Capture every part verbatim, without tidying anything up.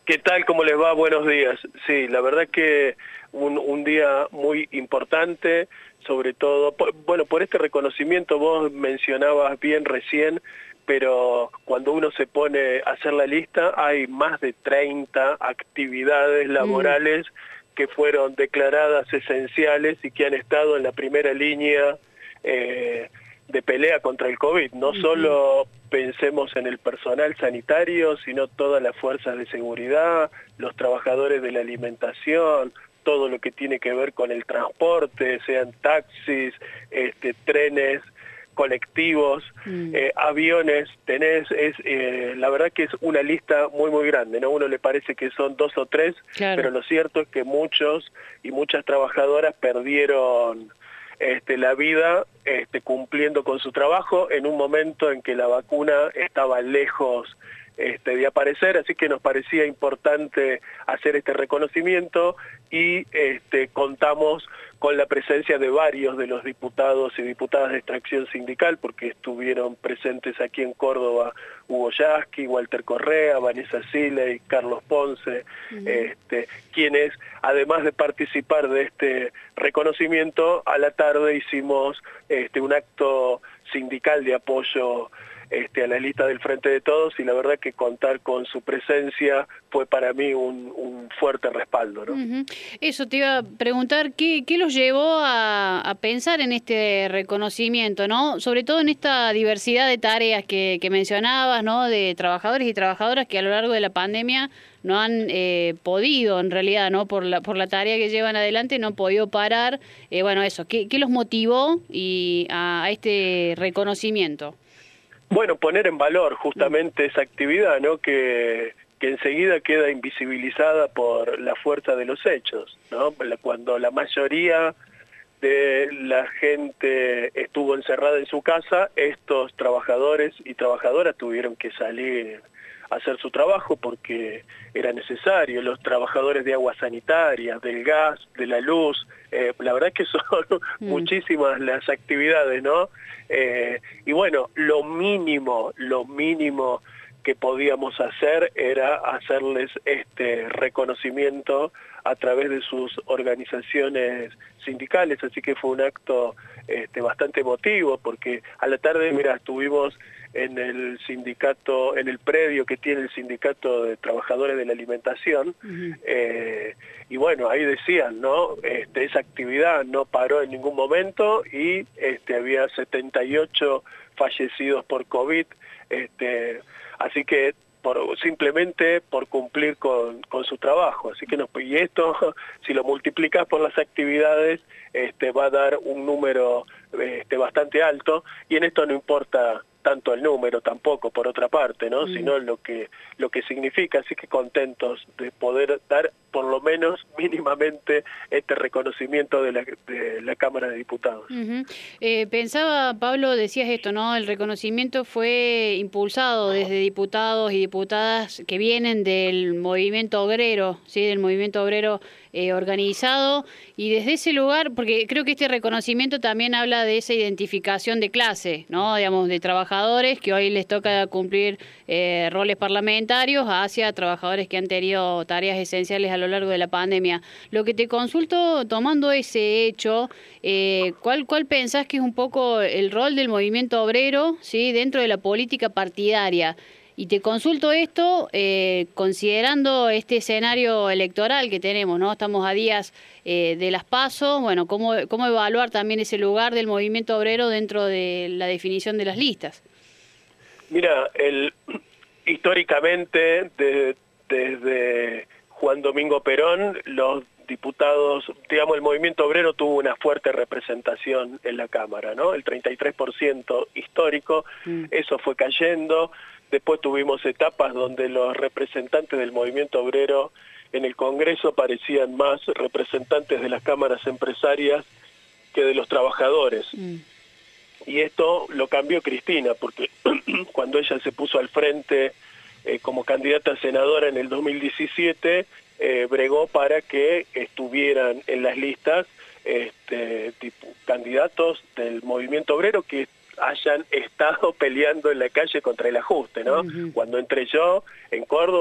¿Qué tal? ¿Cómo les va? Buenos días. Sí, la verdad que un, un día muy importante, sobre todo, por, bueno, por este reconocimiento vos mencionabas bien recién, pero cuando uno se pone a hacer la lista hay más de treinta actividades laborales mm. que fueron declaradas esenciales y que han estado en la primera línea eh, de pelea contra el COVID. No uh-huh. solo pensemos en el personal sanitario, sino todas las fuerzas de seguridad, los trabajadores de la alimentación, todo lo que tiene que ver con el transporte, sean taxis, este, trenes, colectivos, mm. eh, aviones, tenés, es, eh, la verdad que es una lista muy muy grande, ¿no? A uno le parece que son dos o tres, claro. pero lo cierto es que muchos y muchas trabajadoras perdieron Este, la vida este, cumpliendo con su trabajo en un momento en que la vacuna estaba lejos este, de aparecer, así que nos parecía importante hacer este reconocimiento y este, contamos con la presencia de varios de los diputados y diputadas de extracción sindical, porque estuvieron presentes aquí en Córdoba Hugo Yasky, Walter Correa, Vanessa Siley, Carlos Ponce, uh-huh. este, quienes, además de participar de este reconocimiento, a la tarde hicimos este, un acto sindical de apoyo Este, a la lista del Frente de Todos, y la verdad que contar con su presencia fue para mí un, un fuerte respaldo, ¿no? Uh-huh. Eso te iba a preguntar, ¿qué, qué los llevó a, a pensar en este reconocimiento, ¿no? Sobre todo en esta diversidad de tareas que, que mencionabas, ¿no? De trabajadores y trabajadoras que a lo largo de la pandemia no han eh, podido, en realidad, ¿no? Por la, por la tarea que llevan adelante, no han podido parar. Eh, bueno, eso, ¿qué, qué los motivó y a, a este reconocimiento? Bueno, poner en valor justamente esa actividad, ¿no? Que, que enseguida queda invisibilizada por la fuerza de los hechos, ¿no? Cuando la mayoría de la gente estuvo encerrada en su casa, estos trabajadores y trabajadoras tuvieron que salir a hacer su trabajo porque era necesario. Los trabajadores de agua sanitaria, del gas, de la luz, eh, la verdad es que son mm. muchísimas las actividades, ¿no? Eh, y bueno, lo mínimo, lo mínimo que podíamos hacer era hacerles este reconocimiento a través de sus organizaciones sindicales, así que fue un acto este, bastante emotivo, porque a la tarde, mira, estuvimos en el sindicato, en el predio que tiene el sindicato de trabajadores de la alimentación, uh-huh. eh, y bueno, ahí decían, ¿no? Este, esa actividad no paró en ningún momento y este, había setenta y ocho fallecidos por COVID, este, así que por, simplemente por cumplir con, con su trabajo. Así que nos, y esto, si lo multiplicas por las actividades, este, va a dar un número este, bastante alto, y en esto no importa tanto el número tampoco, por otra parte, ¿no? Mm. Sino lo que, lo que significa, así que contentos de poder dar por lo menos mínimamente este reconocimiento de la, de la Cámara de Diputados. Uh-huh. eh, pensaba, Pablo, decías esto, ¿no? El reconocimiento fue impulsado desde diputados y diputadas que vienen del movimiento obrero, ¿sí? Del movimiento obrero eh, organizado, y desde ese lugar, porque creo que este reconocimiento también habla de esa identificación de clase, ¿no? Digamos, de trabajadores que hoy les toca cumplir eh, roles parlamentarios hacia trabajadores que han tenido tareas esenciales a lo largo de la pandemia. Lo que te consulto, tomando ese hecho, eh, ¿cuál, cuál pensás que es un poco el rol del movimiento obrero, ¿sí? Dentro de la política partidaria? Y te consulto esto eh, considerando este escenario electoral que tenemos, ¿no? Estamos a días eh, de las PASO, bueno, ¿cómo, cómo evaluar también ese lugar del movimiento obrero dentro de la definición de las listas? Mira, el, históricamente, de, desde Juan Domingo Perón, los diputados, digamos, el movimiento obrero tuvo una fuerte representación en la Cámara, ¿no? El treinta y tres por ciento histórico, mm. eso fue cayendo. Después tuvimos etapas donde los representantes del movimiento obrero en el Congreso parecían más representantes de las cámaras empresarias que de los trabajadores. Mm. Y esto lo cambió Cristina, porque cuando ella se puso al frente eh, como candidata a senadora en el dos mil diecisiete, eh, bregó para que estuvieran en las listas este, tipo, candidatos del movimiento obrero que hayan estado peleando en la calle contra el ajuste, ¿no? Uh-huh. Cuando entré yo en Córdoba,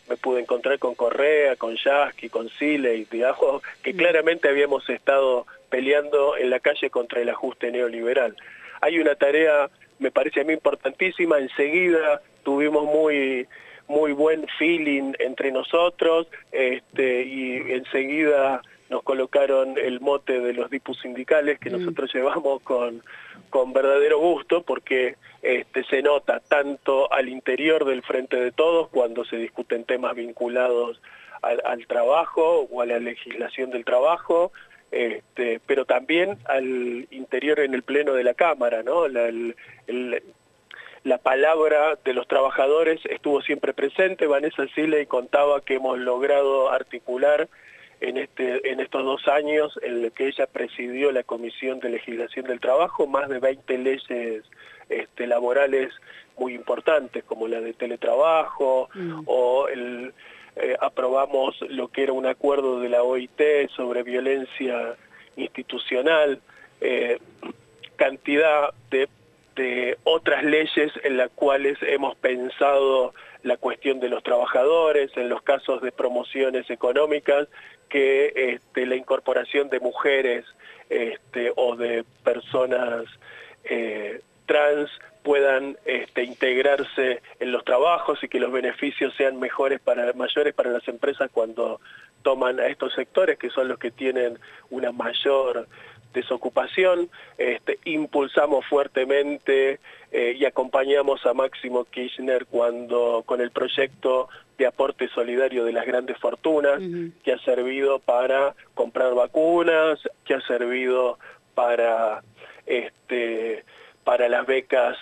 me pude encontrar con Correa, con Yasky, con Siley, digamos, que claramente habíamos estado peleando en la calle contra el ajuste neoliberal. Hay una tarea, me parece a mí importantísima, enseguida tuvimos muy muy buen feeling entre nosotros, este, y enseguida nos colocaron el mote de los dipus sindicales que mm. nosotros llevamos con, con verdadero gusto, porque este, se nota tanto al interior del Frente de Todos cuando se discuten temas vinculados al, al trabajo o a la legislación del trabajo, este, pero también al interior en el pleno de la Cámara, ¿no? La, el, el, La palabra de los trabajadores estuvo siempre presente. Vanessa Siley contaba que hemos logrado articular en, este, en estos dos años en los que ella presidió la Comisión de Legislación del Trabajo más de veinte leyes este, laborales muy importantes, como la de teletrabajo, mm. o el, eh, aprobamos lo que era un acuerdo de la O I T sobre violencia institucional, eh, cantidad de de otras leyes en las cuales hemos pensado la cuestión de los trabajadores, en los casos de promociones económicas, que este, la incorporación de mujeres este, o de personas eh, trans puedan este, integrarse en los trabajos y que los beneficios sean mejores para mayores para las empresas cuando toman a estos sectores, que son los que tienen una mayor desocupación. Este, impulsamos fuertemente eh, y acompañamos a Máximo Kirchner cuando con el proyecto de aporte solidario de las grandes fortunas, uh-huh. que ha servido para comprar vacunas, que ha servido para este, para las becas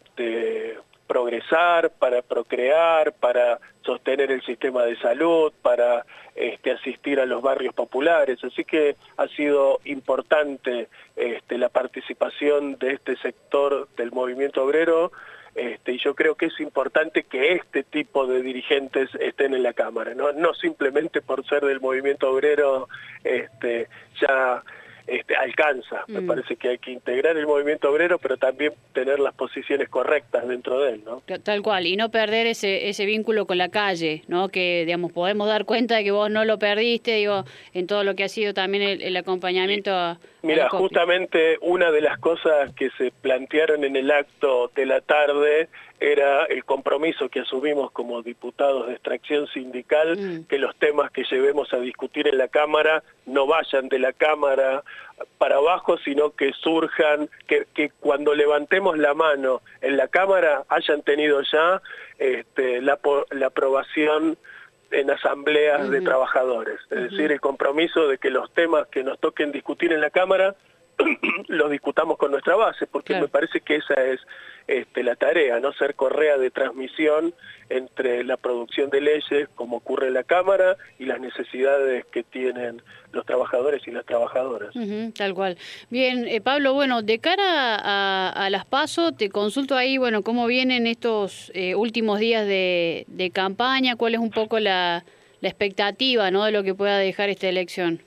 de progresar, para procrear, para sostener el sistema de salud, para este, asistir a los barrios populares. Así que ha sido importante este, la participación de este sector del movimiento obrero, este, y yo creo que es importante que este tipo de dirigentes estén en la Cámara, no, no simplemente por ser del movimiento obrero este, ya... Este, alcanza. Mm. Me parece que hay que integrar el movimiento obrero, pero también tener las posiciones correctas dentro de él, ¿no? Tal cual, y no perder ese ese vínculo con la calle, ¿no? Que, digamos, podemos dar cuenta de que vos no lo perdiste, digo, en todo lo que ha sido también el, el acompañamiento a... Mira, justamente una de las cosas que se plantearon en el acto de la tarde era el compromiso que asumimos como diputados de extracción sindical, mm. que los temas que llevemos a discutir en la Cámara no vayan de la Cámara para abajo, sino que surjan, que, que cuando levantemos la mano en la Cámara hayan tenido ya este, la, la aprobación en asambleas uh-huh. de trabajadores, es uh-huh. decir, el compromiso de que los temas que nos toquen discutir en la Cámara los discutamos con nuestra base, porque claro. me parece que esa es este, la tarea, no ser correa de transmisión entre la producción de leyes, como ocurre en la Cámara, y las necesidades que tienen los trabajadores y las trabajadoras. Uh-huh, tal cual. Bien, eh, Pablo, bueno, de cara a, a las PASO, te consulto ahí, bueno, cómo vienen estos eh, últimos días de, de campaña, cuál es un poco la, la expectativa, ¿no?, de lo que pueda dejar esta elección.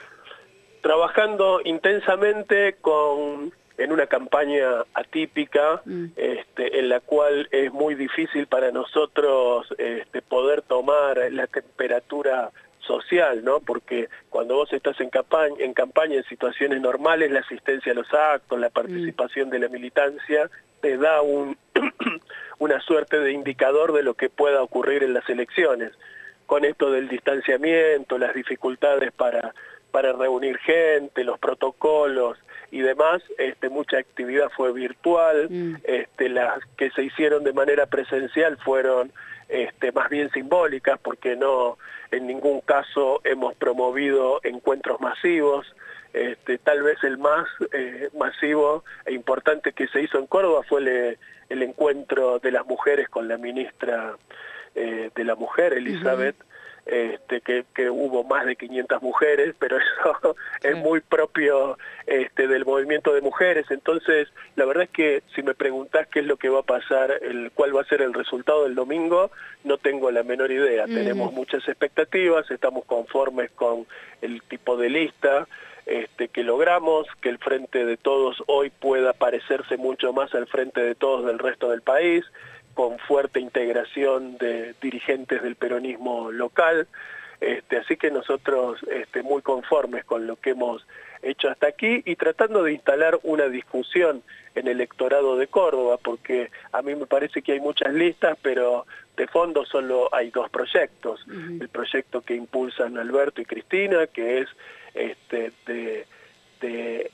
Trabajando intensamente con en una campaña atípica, mm. este, en la cual es muy difícil para nosotros este, poder tomar la temperatura social, ¿no? Porque cuando vos estás en campaña, en campaña en situaciones normales, la asistencia a los actos, la participación mm. de la militancia, te da un una suerte de indicador de lo que pueda ocurrir en las elecciones. Con esto del distanciamiento, las dificultades para para reunir gente, los protocolos y demás, este, mucha actividad fue virtual, mm. este, las que se hicieron de manera presencial fueron este, más bien simbólicas, porque no, en ningún caso hemos promovido encuentros masivos. Este, tal vez el más eh, masivo e importante que se hizo en Córdoba fue el, el encuentro de las mujeres con la ministra eh, de la Mujer, Elizabeth, uh-huh. Este, que, que hubo más de quinientas mujeres, pero eso es muy propio este, del movimiento de mujeres. Entonces, la verdad es que si me preguntás qué es lo que va a pasar, el, cuál va a ser el resultado del domingo, no tengo la menor idea. Uh-huh. Tenemos muchas expectativas, estamos conformes con el tipo de lista este, que logramos, que el Frente de Todos hoy pueda parecerse mucho más al Frente de Todos del resto del país, con fuerte integración de dirigentes del peronismo local. Este, así que nosotros este, muy conformes con lo que hemos hecho hasta aquí y tratando de instalar una discusión en el electorado de Córdoba, porque a mí me parece que hay muchas listas, pero de fondo solo hay dos proyectos. Uh-huh. El proyecto que impulsan Alberto y Cristina, que es este, de, de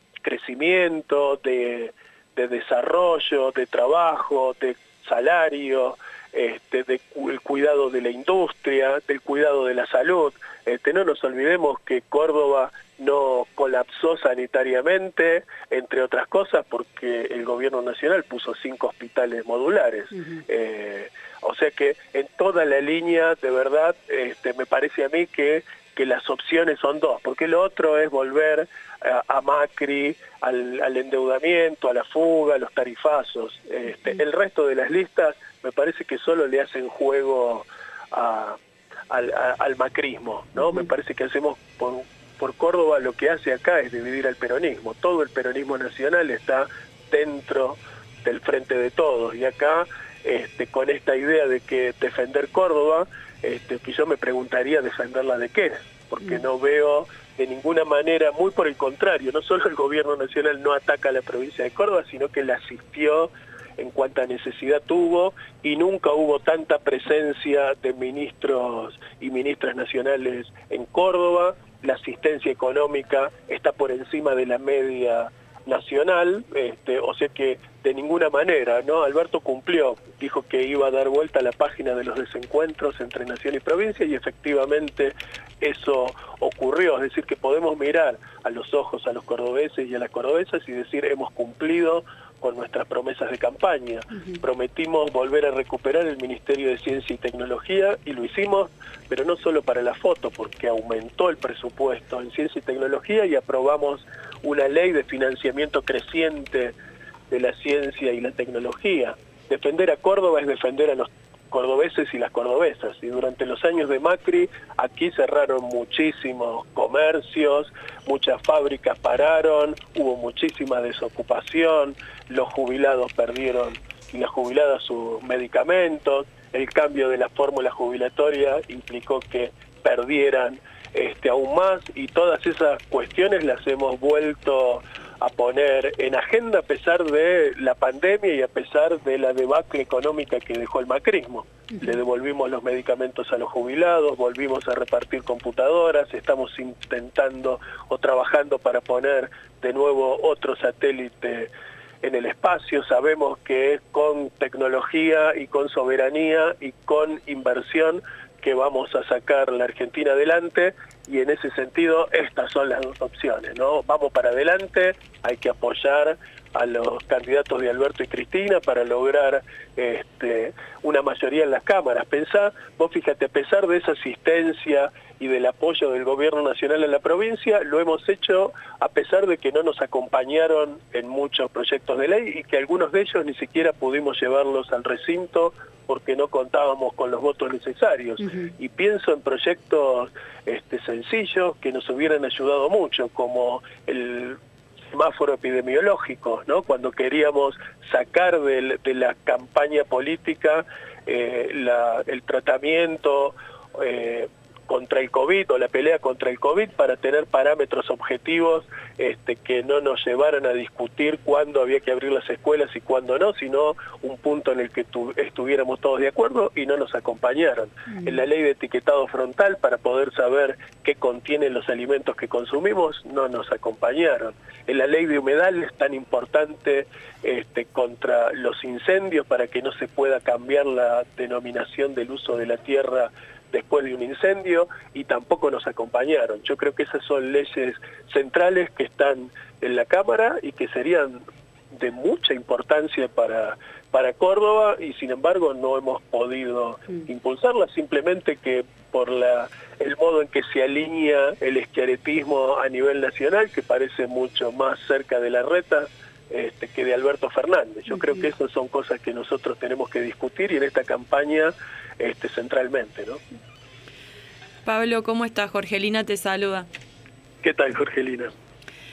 crecimiento, de, de desarrollo, de trabajo, de salario, este, de cu el cuidado de la industria, del cuidado de la salud. Este, no nos olvidemos que Córdoba no colapsó sanitariamente, entre otras cosas, porque el gobierno nacional puso cinco hospitales modulares. Uh-huh. eh, o sea que en toda la línea, de verdad, este, me parece a mí que, que las opciones son dos, porque lo otro es volver a, a Macri, al, al endeudamiento, a la fuga, a los tarifazos. Este, uh-huh. El resto de las listas me parece que solo le hacen juego a, al, a, al macrismo, ¿no? Uh-huh. Me parece que hacemos por, por Córdoba lo que hace acá es dividir al peronismo. Todo el peronismo nacional está dentro del Frente de Todos y acá este, con esta idea de que defender Córdoba, este, que yo me preguntaría defenderla de qué, porque uh-huh. no veo de ninguna manera, muy por el contrario, no solo el gobierno nacional no ataca a la provincia de Córdoba, sino que la asistió en cuanta necesidad tuvo y nunca hubo tanta presencia de ministros y ministras nacionales en Córdoba. La asistencia económica está por encima de la media nacional, este, o sea que de ninguna manera, ¿no? Alberto cumplió, dijo que iba a dar vuelta a la página de los desencuentros entre nación y provincia y efectivamente eso ocurrió, es decir que podemos mirar a los ojos a los cordobeses y a las cordobesas y decir hemos cumplido con nuestras promesas de campaña. Uh-huh. Prometimos volver a recuperar el Ministerio de Ciencia y Tecnología y lo hicimos, pero no solo para la foto, porque aumentó el presupuesto en Ciencia y Tecnología y aprobamos una ley de financiamiento creciente de la ciencia y la tecnología. Defender a Córdoba es defender a los cordobeses y las cordobesas, y durante los años de Macri aquí cerraron muchísimos comercios, muchas fábricas pararon, hubo muchísima desocupación, los jubilados perdieron y las jubiladas sus medicamentos, el cambio de la fórmula jubilatoria implicó que perdieran este, aún más, y todas esas cuestiones las hemos vuelto a poner en agenda a pesar de la pandemia y a pesar de la debacle económica que dejó el macrismo. Uh-huh. Le devolvimos los medicamentos a los jubilados, volvimos a repartir computadoras, estamos intentando o trabajando para poner de nuevo otro satélite en el espacio. Sabemos que es con tecnología y con soberanía y con inversión que vamos a sacar la Argentina adelante, y en ese sentido estas son las dos opciones, ¿no? Vamos para adelante, hay que apoyar a los candidatos de Alberto y Cristina para lograr este, una mayoría en las cámaras. Pensá, vos fíjate, a pesar de esa asistencia y del apoyo del gobierno nacional en la provincia, lo hemos hecho a pesar de que no nos acompañaron en muchos proyectos de ley y que algunos de ellos ni siquiera pudimos llevarlos al recinto porque no contábamos con los votos necesarios. Uh-huh. Y pienso en proyectos este, sencillos que nos hubieran ayudado mucho, como el semáforo epidemiológico, ¿no? Cuando queríamos sacar de, de la campaña política eh, la, el tratamiento eh, contra el COVID o la pelea contra el COVID para tener parámetros objetivos este, que no nos llevaran a discutir cuándo había que abrir las escuelas y cuándo no, sino un punto en el que tu, estuviéramos todos de acuerdo, y no nos acompañaron. Mm. En la ley de etiquetado frontal, para poder saber qué contienen los alimentos que consumimos, no nos acompañaron. En la ley de humedales, tan importante este, contra los incendios, para que no se pueda cambiar la denominación del uso de la tierra después de un incendio, y tampoco nos acompañaron. Yo creo que esas son leyes centrales que están en la Cámara y que serían de mucha importancia para, para Córdoba, y sin embargo no hemos podido mm. impulsarlas, simplemente que por la, el modo en que se alinea el schiarettismo a nivel nacional, que parece mucho más cerca de Larreta este, que de Alberto Fernández. Yo mm-hmm. creo que esas son cosas que nosotros tenemos que discutir y en esta campaña Este, centralmente, ¿no? Pablo, ¿cómo estás? Jorgelina te saluda. ¿Qué tal, Jorgelina?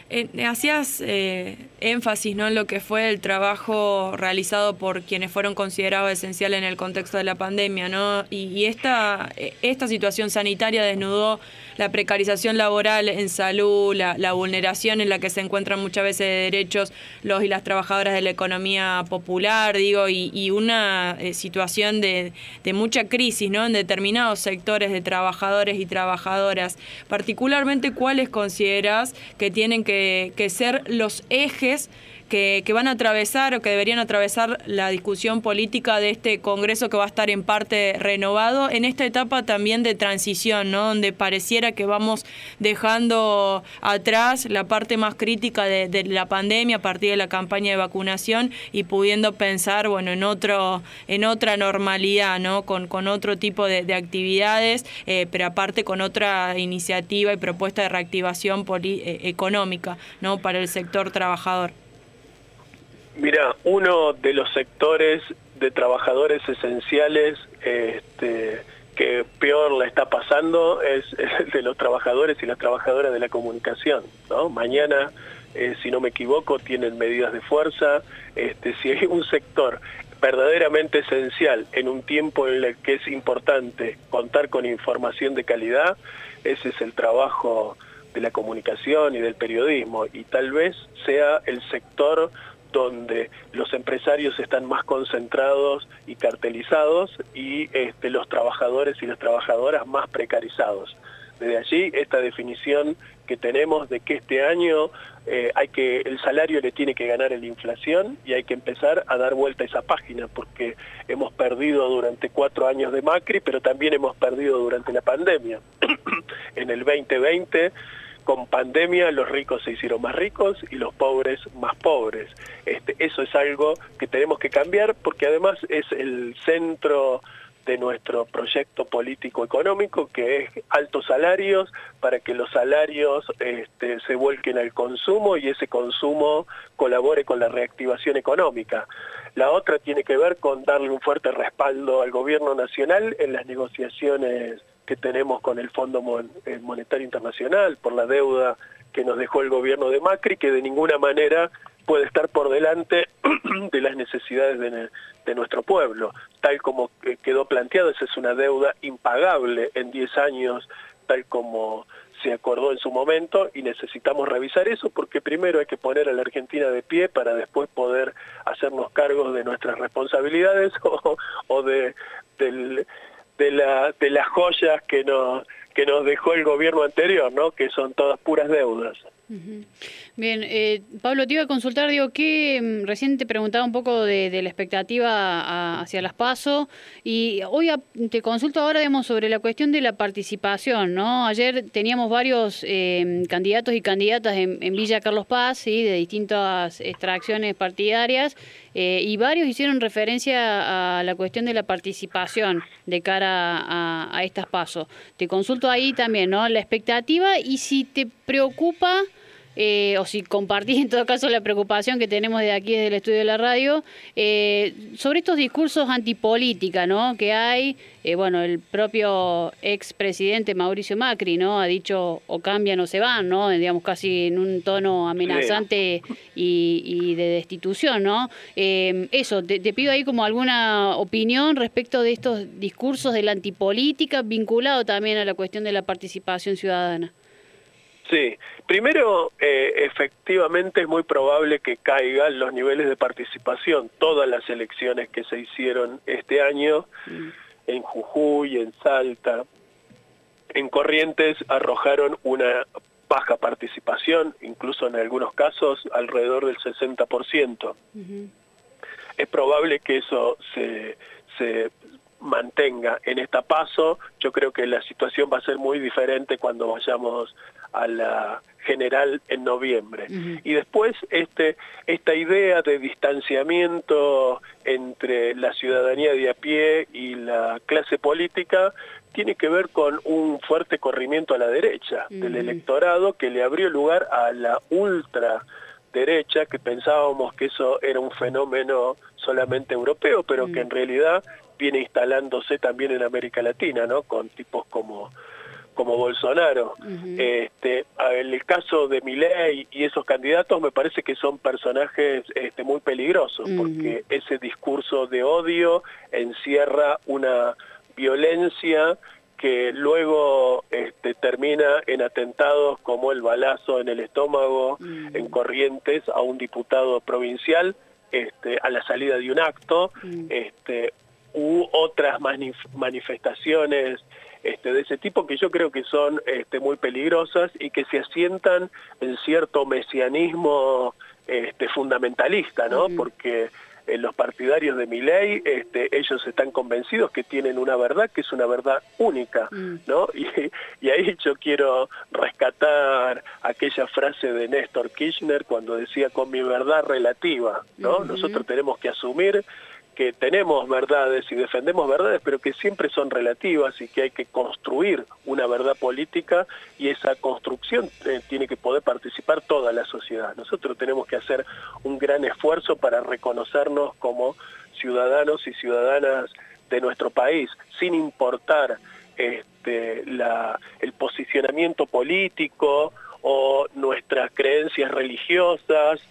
Eh, hacías eh, énfasis, ¿no?, en lo que fue el trabajo realizado por quienes fueron considerados esenciales en el contexto de la pandemia, ¿no? Y, y esta, esta situación sanitaria desnudó la precarización laboral en salud, la, la vulneración en la que se encuentran muchas veces de derechos los y las trabajadoras de la economía popular, digo, y, y una eh, situación de, de mucha crisis, ¿no?, en determinados sectores de trabajadores y trabajadoras. Particularmente, ¿cuáles consideras que tienen que que ser los ejes que, que van a atravesar o que deberían atravesar la discusión política de este Congreso, que va a estar en parte renovado en esta etapa también de transición, ¿no?, donde pareciera que vamos dejando atrás la parte más crítica de, de la pandemia a partir de la campaña de vacunación y pudiendo pensar, bueno, en otro en otra normalidad, ¿no?, con, con otro tipo de, de actividades, eh, pero aparte con otra iniciativa y propuesta de reactivación poli, eh, económica, ¿no?, para el sector trabajador? Mira, uno de los sectores de trabajadores esenciales este, que peor la está pasando es, es el de los trabajadores y las trabajadoras de la comunicación, ¿no? Mañana, eh, si no me equivoco, tienen medidas de fuerza. Este, si hay un sector verdaderamente esencial en un tiempo en el que es importante contar con información de calidad, ese es el trabajo de la comunicación y del periodismo, y tal vez sea el sector donde los empresarios están más concentrados y cartelizados y este, los trabajadores y las trabajadoras más precarizados. Desde allí, esta definición que tenemos de que este año eh, hay que el salario le tiene que ganar a la inflación y hay que empezar a dar vuelta a esa página, porque hemos perdido durante cuatro años de Macri, pero también hemos perdido durante la pandemia. En el veinte veinte, con pandemia, los ricos se hicieron más ricos y los pobres más pobres. Este, eso es algo que tenemos que cambiar, porque además es el centro de nuestro proyecto político-económico, que es altos salarios, para que los salarios este, se vuelquen al consumo y ese consumo colabore con la reactivación económica. La otra tiene que ver con darle un fuerte respaldo al gobierno nacional en las negociaciones que tenemos con el Fondo Monetario Internacional por la deuda que nos dejó el gobierno de Macri, que de ninguna manera puede estar por delante de las necesidades de, de nuestro pueblo. Tal como quedó planteado, esa es una deuda impagable en diez años, tal como se acordó en su momento, y necesitamos revisar eso, porque primero hay que poner a la Argentina de pie para después poder hacernos cargos de nuestras responsabilidades o, o de, del, de, la, de las joyas que nos, que nos dejó el gobierno anterior, ¿no?, que son todas puras deudas. Uh-huh. Bien, eh, Pablo, te iba a consultar, digo, que recién te preguntaba un poco de, de la expectativa a, hacia las PASO, y hoy a, te consulto ahora, digamos, sobre la cuestión de la participación, ¿no? Ayer teníamos varios eh, candidatos y candidatas en, en Villa Carlos Paz, ¿sí?, de distintas extracciones partidarias, eh, y varios hicieron referencia a la cuestión de la participación de cara a, a estas PASO. Te consulto ahí también, ¿no?, la expectativa, y si te preocupa, Eh, o si compartís en todo caso la preocupación que tenemos de aquí desde el estudio de la radio, eh, sobre estos discursos antipolítica, ¿no?, que hay. Eh, bueno, el propio expresidente Mauricio Macri, ¿no?, ha dicho o cambian o se van, ¿no?, digamos casi en un tono amenazante y, y de destitución, ¿no? Eh, eso, te, te pido ahí como alguna opinión respecto de estos discursos de la antipolítica, vinculado también a la cuestión de la participación ciudadana. Sí, primero, eh, efectivamente es muy probable que caigan los niveles de participación. Todas las elecciones que se hicieron este año, mm. en Jujuy, en Salta, en Corrientes, arrojaron una baja participación, incluso en algunos casos alrededor del sesenta por ciento. Uh-huh. Es probable que eso se... se mantenga en esta PASO. Yo creo que la situación va a ser muy diferente cuando vayamos a la general en noviembre. Uh-huh. Y después este, esta idea de distanciamiento entre la ciudadanía de a pie y la clase política tiene que ver con un fuerte corrimiento a la derecha uh-huh. del electorado, que le abrió lugar a la ultraderecha, que pensábamos que eso era un fenómeno solamente europeo, pero uh-huh. que en realidad viene instalándose también en América Latina, ¿no?, con tipos como, como Bolsonaro. Uh-huh. este, en el caso de Milei y esos candidatos me parece que son personajes este, muy peligrosos, uh-huh. porque ese discurso de odio encierra una violencia que luego este, termina en atentados como el balazo en el estómago, uh-huh. en Corrientes, a un diputado provincial, este, a la salida de un acto, uh-huh. este, u otras manif- manifestaciones este, de ese tipo que yo creo que son este, muy peligrosas y que se asientan en cierto mesianismo este, fundamentalista, ¿no? Uh-huh. Porque eh, los partidarios de Milei, este, ellos están convencidos que tienen una verdad que es una verdad única, uh-huh. ¿no? Y, y ahí yo quiero rescatar aquella frase de Néstor Kirchner cuando decía con mi verdad relativa, ¿no? Uh-huh. Nosotros tenemos que asumir que tenemos verdades y defendemos verdades, pero que siempre son relativas y que hay que construir una verdad política y esa construcción eh, tiene que poder participar toda la sociedad. Nosotros tenemos que hacer un gran esfuerzo para reconocernos como ciudadanos y ciudadanas de nuestro país, sin importar este, la, el posicionamiento político o nuestras creencias religiosas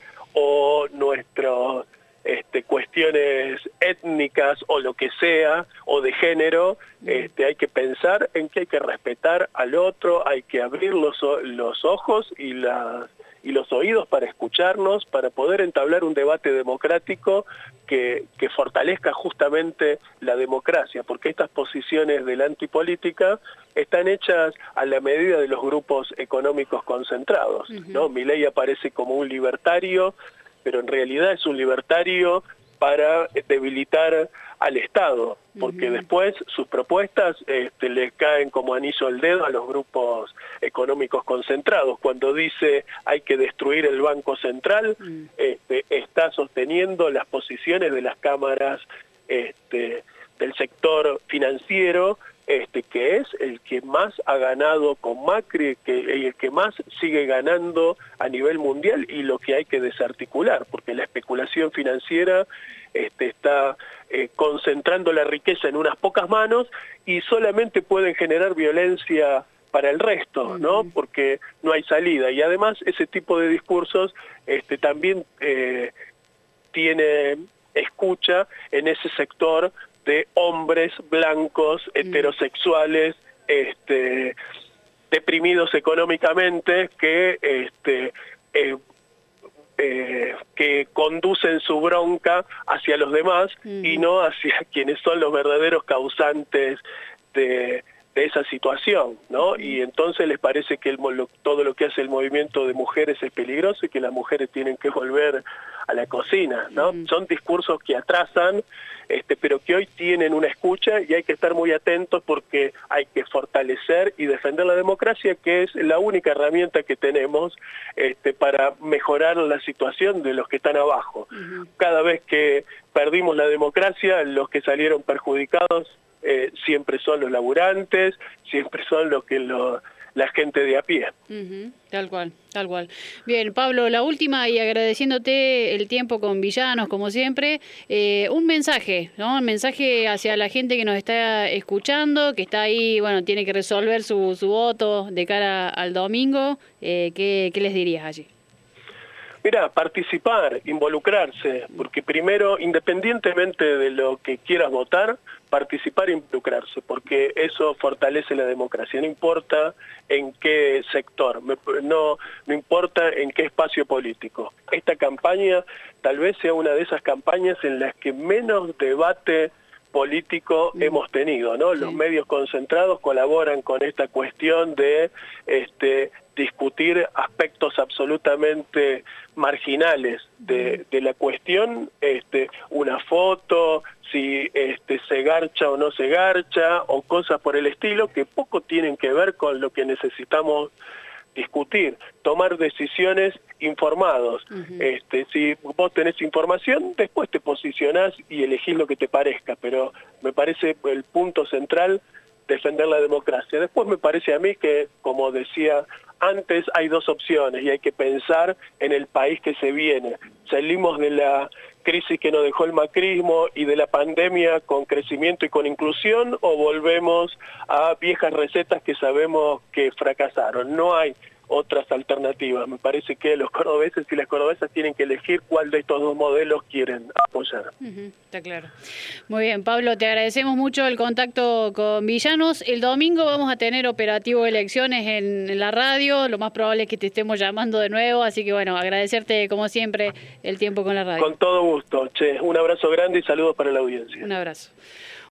o nuestros Este, cuestiones étnicas o lo que sea, o de género, este, hay que pensar en que hay que respetar al otro, hay que abrir los, los ojos y, la, y los oídos para escucharnos, para poder entablar un debate democrático que, que fortalezca justamente la democracia, porque estas posiciones de la antipolítica están hechas a la medida de los grupos económicos concentrados, uh-huh. ¿no? Milei aparece como un libertario, pero en realidad es un libertario para debilitar al Estado, porque uh-huh. después sus propuestas este, le caen como anillo al dedo a los grupos económicos concentrados. Cuando dice hay que destruir el Banco Central, uh-huh. este, está sosteniendo las posiciones de las cámaras este, del sector financiero, este, que es el que más ha ganado con Macri, que, y el que más sigue ganando a nivel mundial, y lo que hay que desarticular, porque la especulación financiera este, está eh, concentrando la riqueza en unas pocas manos y solamente pueden generar violencia para el resto, ¿no? Porque no hay salida. Y además ese tipo de discursos este, también eh, tiene escucha en ese sector de hombres blancos, heterosexuales, este, deprimidos económicamente, que, este, eh, eh, que conducen su bronca hacia los demás mm. y no hacia quienes son los verdaderos causantes de, de esa situación, ¿no? Mm. Y entonces les parece que el, todo lo que hace el movimiento de mujeres es peligroso y que las mujeres tienen que volver a la cocina, ¿no? Mm. Son discursos que atrasan, Este, pero que hoy tienen una escucha y hay que estar muy atentos porque hay que fortalecer y defender la democracia, que es la única herramienta que tenemos este, para mejorar la situación de los que están abajo. Uh-huh. Cada vez que perdimos la democracia, los que salieron perjudicados eh, siempre son los laburantes, siempre son los que lo, la gente de a pie. Uh-huh. Tal cual, tal cual. Bien, Pablo, la última, y agradeciéndote el tiempo con Villanos, como siempre, eh, un mensaje, ¿no? Un mensaje hacia la gente que nos está escuchando, que está ahí, bueno, tiene que resolver su, su voto de cara al domingo. Eh, ¿qué, ¿Qué les dirías allí? Mira, participar, involucrarse, porque primero, independientemente de lo que quieras votar, participar e involucrarse, porque eso fortalece la democracia, no importa en qué sector, no, no importa en qué espacio político. Esta campaña tal vez sea una de esas campañas en las que menos debate político mm. hemos tenido, ¿no? Sí. Los medios concentrados colaboran con esta cuestión de este, discutir aspectos absolutamente marginales de, de la cuestión, este, una foto, si este, se garcha o no se garcha, o cosas por el estilo, que poco tienen que ver con lo que necesitamos discutir, tomar decisiones informados. Uh-huh. Este, si vos tenés información, después te posicionás y elegís lo que te parezca, pero me parece el punto central defender la democracia. Después me parece a mí que, como decía antes, hay dos opciones y hay que pensar en el país que se viene. Salimos de la crisis que nos dejó el macrismo y de la pandemia con crecimiento y con inclusión, o volvemos a viejas recetas que sabemos que fracasaron. No hay otras alternativas. Me parece que los cordobeses y las cordobesas tienen que elegir cuál de estos dos modelos quieren apoyar. Uh-huh, está claro. Muy bien, Pablo, te agradecemos mucho el contacto con Villanos. El domingo vamos a tener operativo de elecciones en, en la radio. Lo más probable es que te estemos llamando de nuevo, así que bueno, agradecerte como siempre el tiempo con la radio. Con todo gusto, che. Un abrazo grande y saludos para la audiencia. Un abrazo.